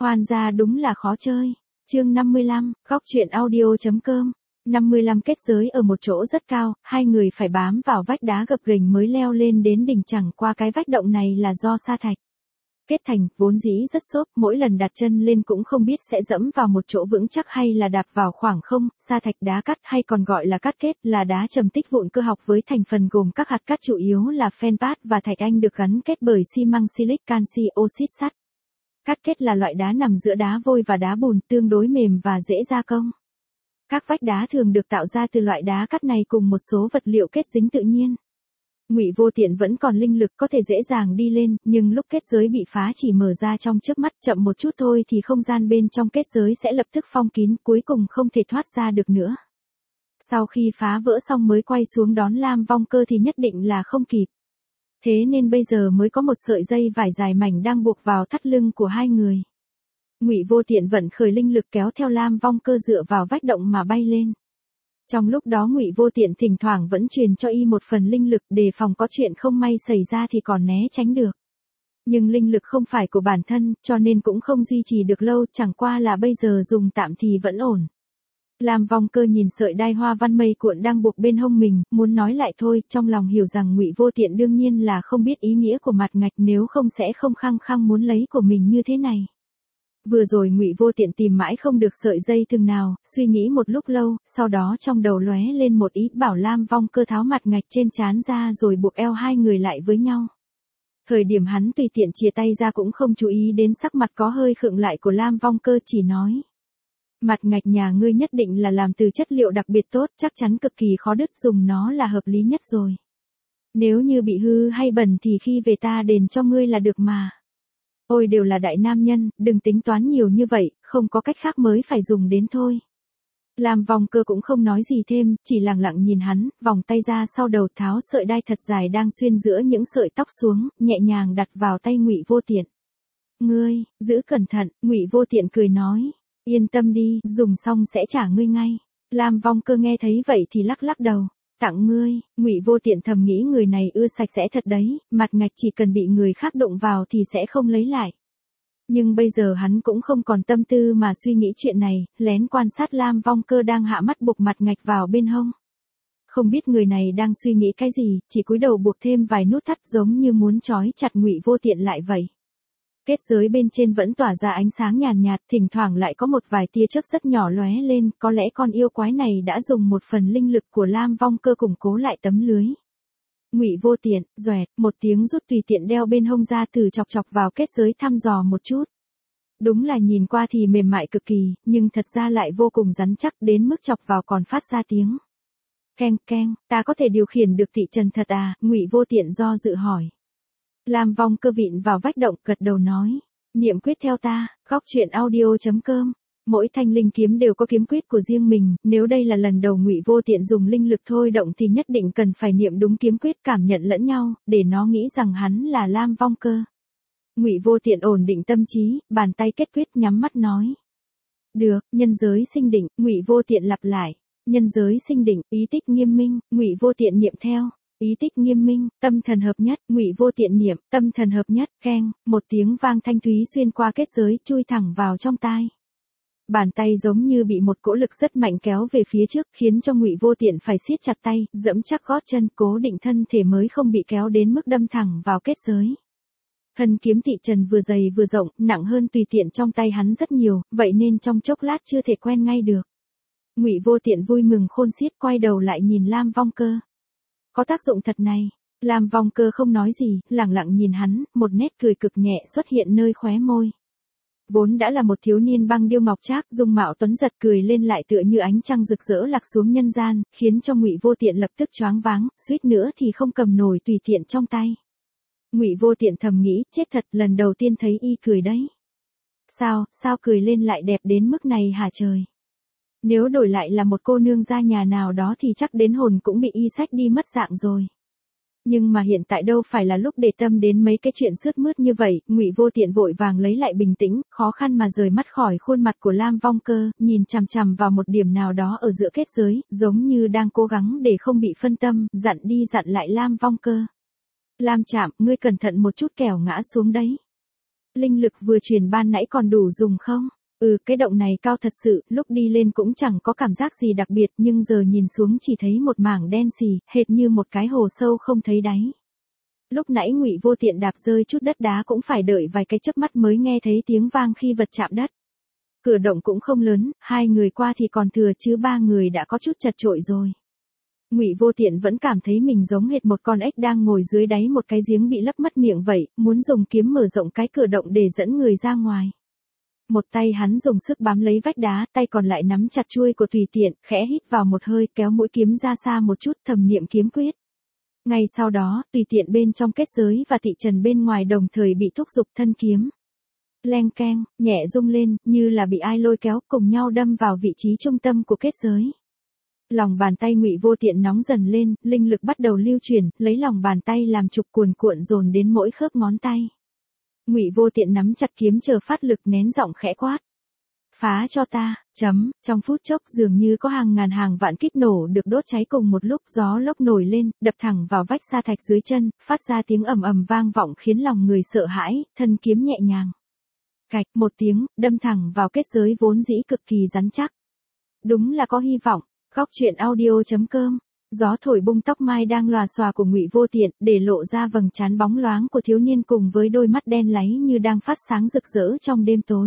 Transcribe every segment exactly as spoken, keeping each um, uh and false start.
Khoan ra đúng là khó chơi. Chương năm mươi lăm, góc truyện audio.com. năm mươi lăm kết giới ở một chỗ rất cao, hai người phải bám vào vách đá gập ghềnh mới leo lên đến đỉnh, chẳng qua cái vách động này là do sa thạch kết thành, vốn dĩ rất xốp, mỗi lần đặt chân lên cũng không biết sẽ dẫm vào một chỗ vững chắc hay là đạp vào khoảng không. Sa thạch đá cắt hay còn gọi là cắt kết là đá trầm tích vụn cơ học với thành phần gồm các hạt cát chủ yếu là phenpat và thạch anh được gắn kết bởi xi măng silic canxi oxit sắt. Cát kết là loại đá nằm giữa đá vôi và đá bùn, tương đối mềm và dễ gia công. Các vách đá thường được tạo ra từ loại đá cát này cùng một số vật liệu kết dính tự nhiên. Ngụy Vô Tiện vẫn còn linh lực có thể dễ dàng đi lên, nhưng lúc kết giới bị phá chỉ mở ra trong chớp mắt, chậm một chút thôi thì không gian bên trong kết giới sẽ lập tức phong kín, cuối cùng không thể thoát ra được nữa. Sau khi phá vỡ xong mới quay xuống đón Lam Vong Cơ thì nhất định là không kịp. Thế nên bây giờ mới có một sợi dây vải dài mảnh đang buộc vào thắt lưng của hai người. Ngụy Vô Tiện vận khởi linh lực kéo theo Lam Vong Cơ dựa vào vách động mà bay lên. Trong lúc đó Ngụy Vô Tiện thỉnh thoảng vẫn truyền cho y một phần linh lực đề phòng có chuyện không may xảy ra thì còn né tránh được. Nhưng linh lực không phải của bản thân, cho nên cũng không duy trì được lâu, chẳng qua là bây giờ dùng tạm thì vẫn ổn. Lam Vong Cơ nhìn sợi đai hoa văn mây cuộn đang buộc bên hông mình, muốn nói lại thôi, trong lòng hiểu rằng Ngụy Vô Tiện đương nhiên là không biết ý nghĩa của mặt ngạch, nếu không sẽ không khăng khăng muốn lấy của mình như thế này. Vừa rồi Ngụy Vô Tiện tìm mãi không được sợi dây thừng nào, suy nghĩ một lúc lâu, sau đó trong đầu lóe lên một ý, bảo Lam Vong Cơ tháo mặt ngạch trên trán ra rồi buộc eo hai người lại với nhau. Thời điểm hắn tùy tiện chìa tay ra cũng không chú ý đến sắc mặt có hơi khựng lại của Lam Vong Cơ, chỉ nói: "Mặt ngạch nhà ngươi nhất định là làm từ chất liệu đặc biệt tốt, chắc chắn cực kỳ khó đứt, dùng nó là hợp lý nhất rồi. Nếu như bị hư hay bẩn thì khi về ta đền cho ngươi là được mà. Ôi đều là đại nam nhân, đừng tính toán nhiều như vậy, không có cách khác mới phải dùng đến thôi." Lam Vong Cơ cũng không nói gì thêm, chỉ lặng lặng nhìn hắn, vòng tay ra sau đầu tháo sợi đai thật dài đang xuyên giữa những sợi tóc xuống, nhẹ nhàng đặt vào tay Ngụy Vô Tiện. "Ngươi, giữ cẩn thận." Ngụy Vô Tiện cười nói: "Yên tâm đi, dùng xong sẽ trả ngươi ngay." Lam Vong Cơ nghe thấy vậy thì lắc lắc đầu. "Tặng ngươi." Ngụy Vô Tiện thầm nghĩ người này ưa sạch sẽ thật đấy, mặt ngạch chỉ cần bị người khác đụng vào thì sẽ không lấy lại. Nhưng bây giờ hắn cũng không còn tâm tư mà suy nghĩ chuyện này, lén quan sát Lam Vong Cơ đang hạ mắt buộc mặt ngạch vào bên hông. Không biết người này đang suy nghĩ cái gì, chỉ cúi đầu buộc thêm vài nút thắt giống như muốn trói chặt Ngụy Vô Tiện lại vậy. Kết giới bên trên vẫn tỏa ra ánh sáng nhàn nhạt, thỉnh thoảng lại có một vài tia chớp rất nhỏ lóe lên, có lẽ con yêu quái này đã dùng một phần linh lực của Lam Vong Cơ củng cố lại tấm lưới. Ngụy Vô Tiện, doẹt, một tiếng rút tùy tiện đeo bên hông ra, thử chọc chọc vào kết giới thăm dò một chút. Đúng là nhìn qua thì mềm mại cực kỳ, nhưng thật ra lại vô cùng rắn chắc, đến mức chọc vào còn phát ra tiếng keng keng. "Ta có thể điều khiển được thị trần thật à?" Ngụy Vô Tiện do dự hỏi. Lam Vong Cơ vịn vào vách động, gật đầu nói: "Niệm quyết theo ta." Góc truyện audio.com. Mỗi thanh linh kiếm đều có kiếm quyết của riêng mình, nếu đây là lần đầu Ngụy Vô Tiện dùng linh lực thôi động thì nhất định cần phải niệm đúng kiếm quyết, cảm nhận lẫn nhau, để nó nghĩ rằng hắn là Lam Vong Cơ. Ngụy Vô Tiện ổn định tâm trí, bàn tay kết quyết nhắm mắt nói: "Được, nhân giới sinh định." Ngụy Vô Tiện lặp lại: "Nhân giới sinh định, ý tích nghiêm minh." Ngụy Vô Tiện niệm theo: "Ý tích nghiêm minh, tâm thần hợp nhất." Ngụy Vô Tiện niệm: "Tâm thần hợp nhất." Keng, một tiếng vang thanh thúy xuyên qua kết giới, chui thẳng vào trong tai. Bàn tay giống như bị một cỗ lực rất mạnh kéo về phía trước, khiến cho Ngụy Vô Tiện phải siết chặt tay, giẫm chắc gót chân, cố định thân thể mới không bị kéo đến mức đâm thẳng vào kết giới. Thân kiếm thị trần vừa dày vừa rộng, nặng hơn tùy tiện trong tay hắn rất nhiều, vậy nên trong chốc lát chưa thể quen ngay được. Ngụy Vô Tiện vui mừng khôn xiết, quay đầu lại nhìn Lam Vong Cơ. "Có tác dụng thật này." Lam Vong Cơ không nói gì, lặng lặng nhìn hắn, một nét cười cực nhẹ xuất hiện nơi khóe môi. Vốn đã là một thiếu niên băng điêu ngọc trác, dung mạo tuấn giật, cười lên lại tựa như ánh trăng rực rỡ lạc xuống nhân gian, khiến cho Ngụy Vô Tiện lập tức choáng váng, suýt nữa thì không cầm nổi tùy tiện trong tay. Ngụy Vô Tiện thầm nghĩ, chết thật, lần đầu tiên thấy y cười đấy. Sao, sao cười lên lại đẹp đến mức này hả trời? Nếu đổi lại là một cô nương gia nhà nào đó thì chắc đến hồn cũng bị y xách đi mất dạng rồi. Nhưng mà hiện tại đâu phải là lúc để tâm đến mấy cái chuyện sướt mướt như vậy. Ngụy Vô Tiện vội vàng lấy lại bình tĩnh, khó khăn mà rời mắt khỏi khuôn mặt của Lam Vong Cơ, nhìn chằm chằm vào một điểm nào đó ở giữa kết giới, giống như đang cố gắng để không bị phân tâm, dặn đi dặn lại Lam Vong Cơ: "Lam Trạm, ngươi cẩn thận một chút kẻo ngã xuống đấy." Linh lực vừa truyền ban nãy còn đủ dùng không? Ừ, cái động này cao thật sự, lúc đi lên cũng chẳng có cảm giác gì đặc biệt, nhưng giờ nhìn xuống chỉ thấy một mảng đen xì, hệt như một cái hồ sâu không thấy đáy. Lúc nãy Ngụy Vô Tiện đạp rơi chút đất đá cũng phải đợi vài cái chớp mắt mới nghe thấy tiếng vang khi vật chạm đất. Cửa động cũng không lớn, hai người qua thì còn thừa chứ ba người đã có chút chật chội rồi. Ngụy Vô Tiện vẫn cảm thấy mình giống hệt một con ếch đang ngồi dưới đáy một cái giếng bị lấp mất miệng vậy, muốn dùng kiếm mở rộng cái cửa động để dẫn người ra ngoài. Một tay hắn dùng sức bám lấy vách đá, tay còn lại nắm chặt chuôi của Tùy Tiện, khẽ hít vào một hơi, kéo mũi kiếm ra xa một chút, thầm niệm kiếm quyết. Ngay sau đó, Tùy Tiện bên trong kết giới và Tị Trần bên ngoài đồng thời bị thúc giục thân kiếm. Leng keng, nhẹ rung lên, như là bị ai lôi kéo, cùng nhau đâm vào vị trí trung tâm của kết giới. Lòng bàn tay Ngụy Vô Tiện nóng dần lên, linh lực bắt đầu lưu chuyển, lấy lòng bàn tay làm trục cuồn cuộn dồn đến mỗi khớp ngón tay. Ngụy Vô Tiện nắm chặt kiếm chờ phát lực, nén giọng khẽ quát. Phá cho ta, chấm, trong phút chốc dường như có hàng ngàn hàng vạn kíp nổ được đốt cháy cùng một lúc, gió lốc nổi lên, đập thẳng vào vách sa thạch dưới chân, phát ra tiếng ầm ầm vang vọng khiến lòng người sợ hãi, thân kiếm nhẹ nhàng. Cạch, một tiếng, đâm thẳng vào kết giới vốn dĩ cực kỳ rắn chắc. Đúng là có hy vọng. Góc truyện audio chấm com. Gió thổi bung tóc mai đang lòa xòa của Ngụy Vô Tiện, để lộ ra vầng trán bóng loáng của thiếu niên cùng với đôi mắt đen láy như đang phát sáng rực rỡ trong đêm tối.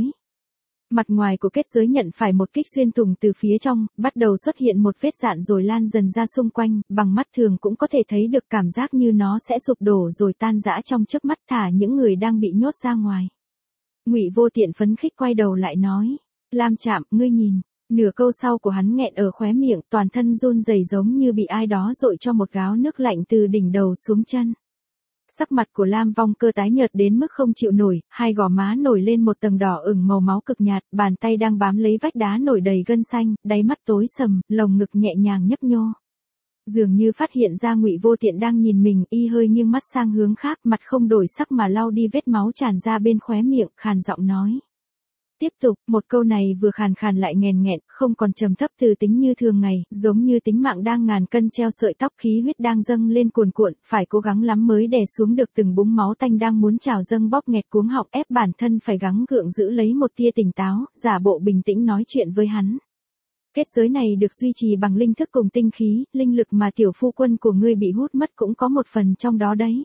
Mặt ngoài của kết giới nhận phải một kích xuyên thủng từ phía trong, bắt đầu xuất hiện một vết dạn rồi lan dần ra xung quanh, bằng mắt thường cũng có thể thấy được cảm giác như nó sẽ sụp đổ rồi tan rã trong chớp mắt, thả những người đang bị nhốt ra ngoài. Ngụy Vô Tiện phấn khích quay đầu lại nói, Lam Trạm, ngươi nhìn. Nửa câu sau của hắn nghẹn ở khóe miệng, toàn thân run rẩy giống như bị ai đó dội cho một gáo nước lạnh từ đỉnh đầu xuống chân. Sắc mặt của Lam Vong Cơ tái nhợt đến mức không chịu nổi, hai gò má nổi lên một tầng đỏ ửng màu máu cực nhạt, bàn tay đang bám lấy vách đá nổi đầy gân xanh, đáy mắt tối sầm, lồng ngực nhẹ nhàng nhấp nhô. Dường như phát hiện ra Ngụy Vô Tiện đang nhìn mình, y hơi nghiêng mắt sang hướng khác, mặt không đổi sắc mà lau đi vết máu tràn ra bên khóe miệng, khàn giọng nói. Tiếp tục, một câu này vừa khàn khàn lại nghèn nghẹn, không còn trầm thấp từ tính như thường ngày, giống như tính mạng đang ngàn cân treo sợi tóc, khí huyết đang dâng lên cuồn cuộn, phải cố gắng lắm mới đè xuống được từng búng máu tanh đang muốn trào dâng bóp nghẹt cuống họng, ép bản thân phải gắng gượng giữ lấy một tia tỉnh táo, giả bộ bình tĩnh nói chuyện với hắn. Kết giới này được duy trì bằng linh thức cùng tinh khí, linh lực mà tiểu phu quân của ngươi bị hút mất cũng có một phần trong đó đấy.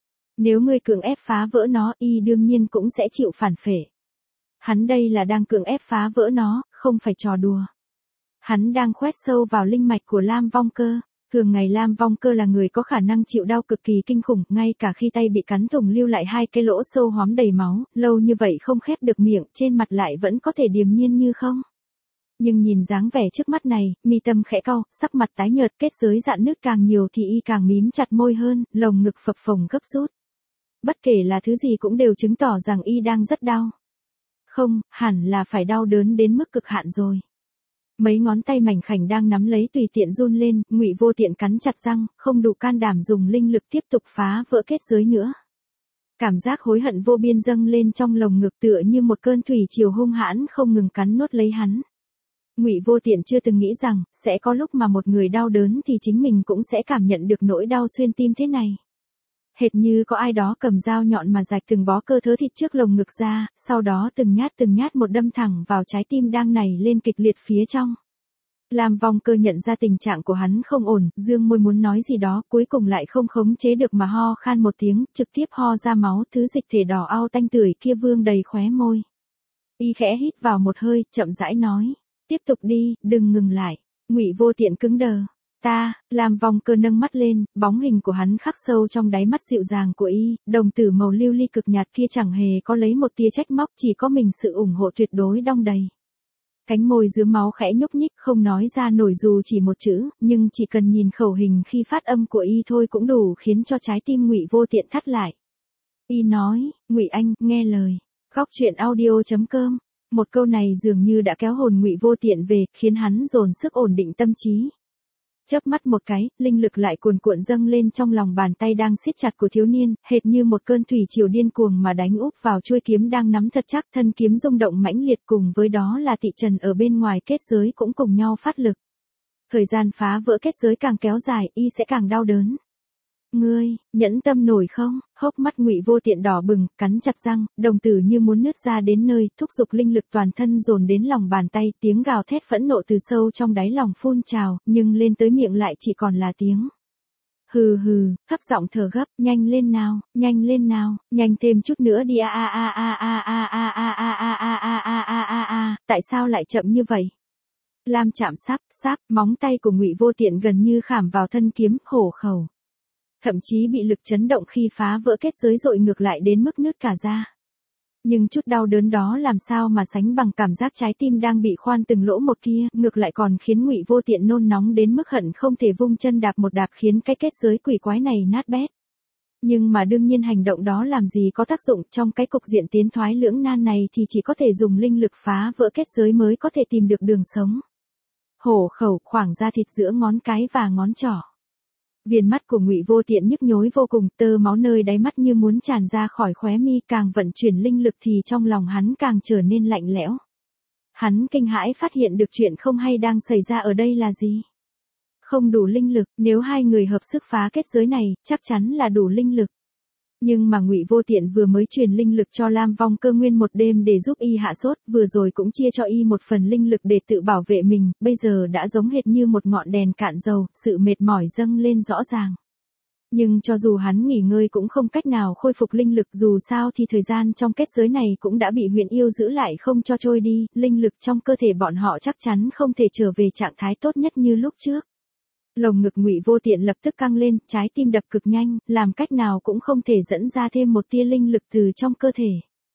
Nếu ngươi cưỡng ép phá vỡ nó, y đương nhiên cũng sẽ chịu phản phệ. Hắn đây là đang cưỡng ép phá vỡ nó, không phải trò đùa. Hắn đang khoét sâu vào linh mạch của Lam Vong Cơ. Thường ngày Lam Vong Cơ là người có khả năng chịu đau cực kỳ kinh khủng, ngay cả khi tay bị cắn thủng lưu lại hai cái lỗ sâu hóm đầy máu, lâu như vậy không khép được miệng, trên mặt lại vẫn có thể điềm nhiên như không. Nhưng nhìn dáng vẻ trước mắt này, mi tâm khẽ cau, sắc mặt tái nhợt, kết giới dạn nứt càng nhiều thì y càng mím chặt môi hơn, lồng ngực phập phồng gấp rút. Bất kể là thứ gì cũng đều chứng tỏ rằng y đang rất đau. Không, hẳn là phải đau đớn đến mức cực hạn rồi. Mấy ngón tay mảnh khảnh đang nắm lấy Tùy Tiện run lên, Ngụy Vô Tiện cắn chặt răng, không đủ can đảm dùng linh lực tiếp tục phá vỡ kết giới nữa. Cảm giác hối hận vô biên dâng lên trong lồng ngực tựa như một cơn thủy triều hung hãn không ngừng cắn nuốt lấy hắn. Ngụy Vô Tiện chưa từng nghĩ rằng, sẽ có lúc mà một người đau đớn thì chính mình cũng sẽ cảm nhận được nỗi đau xuyên tim thế này. Hệt như có ai đó cầm dao nhọn mà rạch từng bó cơ thớ thịt trước lồng ngực ra, sau đó từng nhát từng nhát một đâm thẳng vào trái tim đang nảy lên kịch liệt phía trong. Lam Vong Cơ nhận ra tình trạng của hắn không ổn, dương môi muốn nói gì đó, cuối cùng lại không khống chế được mà ho khan một tiếng, trực tiếp ho ra máu, thứ dịch thể đỏ au tanh tưởi kia vương đầy khóe môi. Y khẽ hít vào một hơi, chậm rãi nói, tiếp tục đi, đừng ngừng lại. Ngụy Vô Tiện cứng đờ. Ta, Lam Vong Cơ nâng mắt lên, bóng hình của hắn khắc sâu trong đáy mắt dịu dàng của y, đồng tử màu lưu ly cực nhạt kia chẳng hề có lấy một tia trách móc, chỉ có mình sự ủng hộ tuyệt đối đong đầy. Cánh môi dưới máu khẽ nhúc nhích, không nói ra nổi dù chỉ một chữ, nhưng chỉ cần nhìn khẩu hình khi phát âm của y thôi cũng đủ khiến cho trái tim Ngụy Vô Tiện thắt lại. Y nói, Ngụy anh, nghe lời. Góc truyện audio chấm com. Một câu này dường như đã kéo hồn Ngụy Vô Tiện về, khiến hắn dồn sức ổn định tâm trí. Chớp mắt một cái, linh lực lại cuồn cuộn dâng lên trong lòng bàn tay đang siết chặt của thiếu niên, hệt như một cơn thủy triều điên cuồng mà đánh úp vào chuôi kiếm đang nắm thật chắc, thân kiếm rung động mãnh liệt, cùng với đó là Tị Trần ở bên ngoài kết giới cũng cùng nhau phát lực. Thời gian phá vỡ kết giới càng kéo dài, y sẽ càng đau đớn. Ngươi, nhẫn tâm nổi không? Hốc mắt Ngụy Vô Tiện đỏ bừng, cắn chặt răng, đồng tử như muốn nứt ra đến nơi, thúc giục linh lực toàn thân dồn đến lòng bàn tay, tiếng gào thét phẫn nộ từ sâu trong đáy lòng phun trào, nhưng lên tới miệng lại chỉ còn là tiếng hừ hừ, thấp giọng thở gấp, nhanh lên nào, nhanh lên nào, nhanh thêm chút nữa đi a a a a a a a a a a a a a a a a, tại sao lại chậm như vậy? Lam chạm sáp, sáp, móng tay của Ngụy Vô Tiện gần như khảm vào thân kiếm, hổ khẩu. Thậm chí bị lực chấn động khi phá vỡ kết giới dội ngược lại đến mức nứt cả ra. Nhưng chút đau đớn đó làm sao mà sánh bằng cảm giác trái tim đang bị khoan từng lỗ một kia, ngược lại còn khiến Ngụy Vô Tiện nôn nóng đến mức hận không thể vung chân đạp một đạp khiến cái kết giới quỷ quái này nát bét. Nhưng mà đương nhiên hành động đó làm gì có tác dụng, trong cái cục diện tiến thoái lưỡng nan này thì chỉ có thể dùng linh lực phá vỡ kết giới mới có thể tìm được đường sống. Hổ khẩu, khoảng da thịt giữa ngón cái và ngón trỏ. Viền mắt của Ngụy Vô Tiện nhức nhối vô cùng, tơ máu nơi đáy mắt như muốn tràn ra khỏi khóe mi, càng vận chuyển linh lực thì trong lòng hắn càng trở nên lạnh lẽo. Hắn kinh hãi phát hiện được chuyện không hay đang xảy ra ở đây là gì? Không đủ linh lực, nếu hai người hợp sức phá kết giới này, chắc chắn là đủ linh lực. Nhưng mà Ngụy Vô Tiện vừa mới truyền linh lực cho Lam Vong Cơ nguyên một đêm để giúp y hạ sốt, vừa rồi cũng chia cho y một phần linh lực để tự bảo vệ mình, bây giờ đã giống hệt như một ngọn đèn cạn dầu, sự mệt mỏi dâng lên rõ ràng. Nhưng cho dù hắn nghỉ ngơi cũng không cách nào khôi phục linh lực, dù sao thì thời gian trong kết giới này cũng đã bị Huyền Yêu giữ lại không cho trôi đi, linh lực trong cơ thể bọn họ chắc chắn không thể trở về trạng thái tốt nhất như lúc trước. Lồng ngực Ngụy Vô Tiện lập tức căng lên, trái tim đập cực nhanh, làm cách nào cũng không thể dẫn ra thêm một tia linh lực từ trong cơ thể.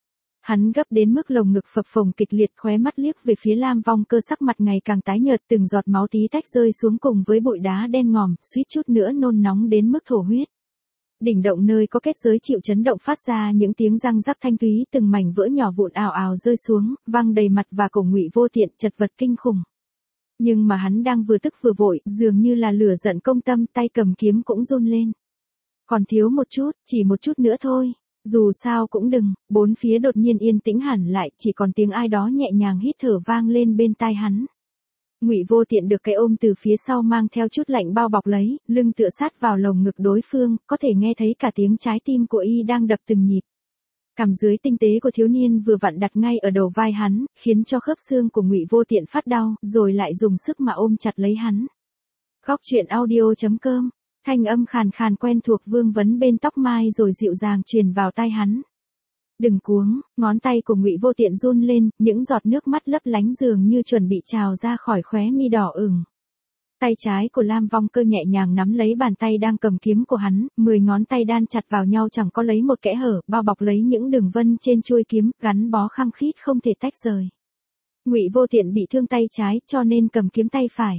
Hắn gấp đến mức lồng ngực phập phồng kịch liệt, khóe mắt liếc về phía Lam Vong Cơ, sắc mặt ngày càng tái nhợt, từng giọt máu tí tách rơi xuống cùng với bụi đá đen ngòm, suýt chút nữa nôn nóng đến mức thổ huyết. Đỉnh động nơi có kết giới chịu chấn động phát ra những tiếng răng rắc thanh thúy, từng mảnh vỡ nhỏ vụn ào ào rơi xuống, văng đầy mặt và cổ Ngụy Vô Tiện, chật vật kinh khủng. Nhưng mà hắn đang vừa tức vừa vội, dường như là lửa giận công tâm, tay cầm kiếm cũng run lên. Còn thiếu một chút, chỉ một chút nữa thôi. Dù sao cũng đừng, bốn phía đột nhiên yên tĩnh hẳn lại, chỉ còn tiếng ai đó nhẹ nhàng hít thở vang lên bên tai hắn. Ngụy Vô Tiện được cái ôm từ phía sau mang theo chút lạnh bao bọc lấy, lưng tựa sát vào lồng ngực đối phương, có thể nghe thấy cả tiếng trái tim của y đang đập từng nhịp. Cằm dưới tinh tế của thiếu niên vừa vặn đặt ngay ở đầu vai hắn, khiến cho khớp xương của Ngụy Vô Tiện phát đau, rồi lại dùng sức mà ôm chặt lấy hắn. Góc truyện audio chấm com, thanh âm khàn khàn quen thuộc vương vấn bên tóc mai rồi dịu dàng truyền vào tai hắn. Đừng cuống, ngón tay của Ngụy Vô Tiện run lên, những giọt nước mắt lấp lánh dường như chuẩn bị trào ra khỏi khóe mi đỏ ửng. Tay trái của Lam Vong Cơ nhẹ nhàng nắm lấy bàn tay đang cầm kiếm của hắn, mười ngón tay đan chặt vào nhau chẳng có lấy một kẽ hở, bao bọc lấy những đường vân trên chuôi kiếm, gắn bó khăng khít không thể tách rời. Ngụy Vô Tiện bị thương tay trái, cho nên cầm kiếm tay phải.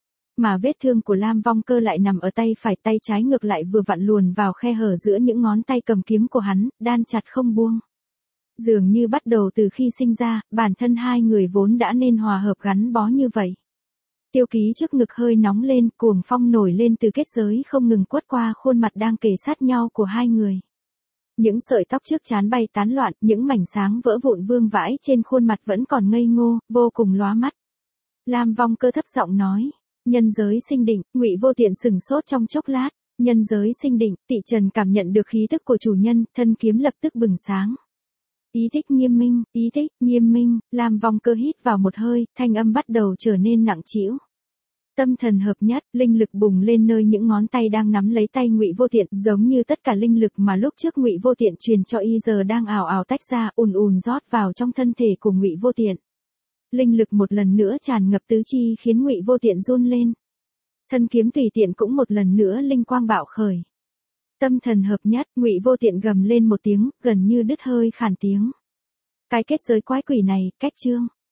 Mà vết thương của Lam Vong Cơ lại nằm ở tay phải, tay trái ngược lại vừa vặn luồn vào khe hở giữa những ngón tay cầm kiếm của hắn, đan chặt không buông. Dường như bắt đầu từ khi sinh ra, bản thân hai người vốn đã nên hòa hợp gắn bó như vậy. Tiêu Ký trước ngực hơi nóng lên, cuồng phong nổi lên từ kết giới không ngừng quất qua khuôn mặt đang kề sát nhau của hai người. Những sợi tóc trước trán bay tán loạn, những mảnh sáng vỡ vụn vương vãi trên khuôn mặt vẫn còn ngây ngô, vô cùng lóa mắt. Lam Vong Cơ thấp giọng nói, nhân giới sinh định. Ngụy Vô Tiện sừng sốt trong chốc lát, nhân giới sinh định, Tị Trần cảm nhận được khí tức của chủ nhân, thân kiếm lập tức bừng sáng. Ý thích nghiêm minh, ý thích nghiêm minh. Lam Vong Cơ hít vào một hơi, thanh âm bắt đầu trở nên nặng trĩu. Tâm thần hợp nhất, linh lực bùng lên nơi những ngón tay đang nắm lấy tay Ngụy Vô Tiện, giống như tất cả linh lực mà lúc trước Ngụy Vô Tiện truyền cho y giờ đang ào ào tách ra, ùn ùn rót vào trong thân thể của Ngụy Vô Tiện. Linh lực một lần nữa tràn ngập tứ chi khiến Ngụy Vô Tiện run lên. Thân kiếm tùy tiện cũng một lần nữa linh quang bạo khởi. Tâm thần hợp nhất, Ngụy Vô Tiện gầm lên một tiếng, gần như đứt hơi khàn tiếng. Cái kết giới quái quỷ này, cách chương.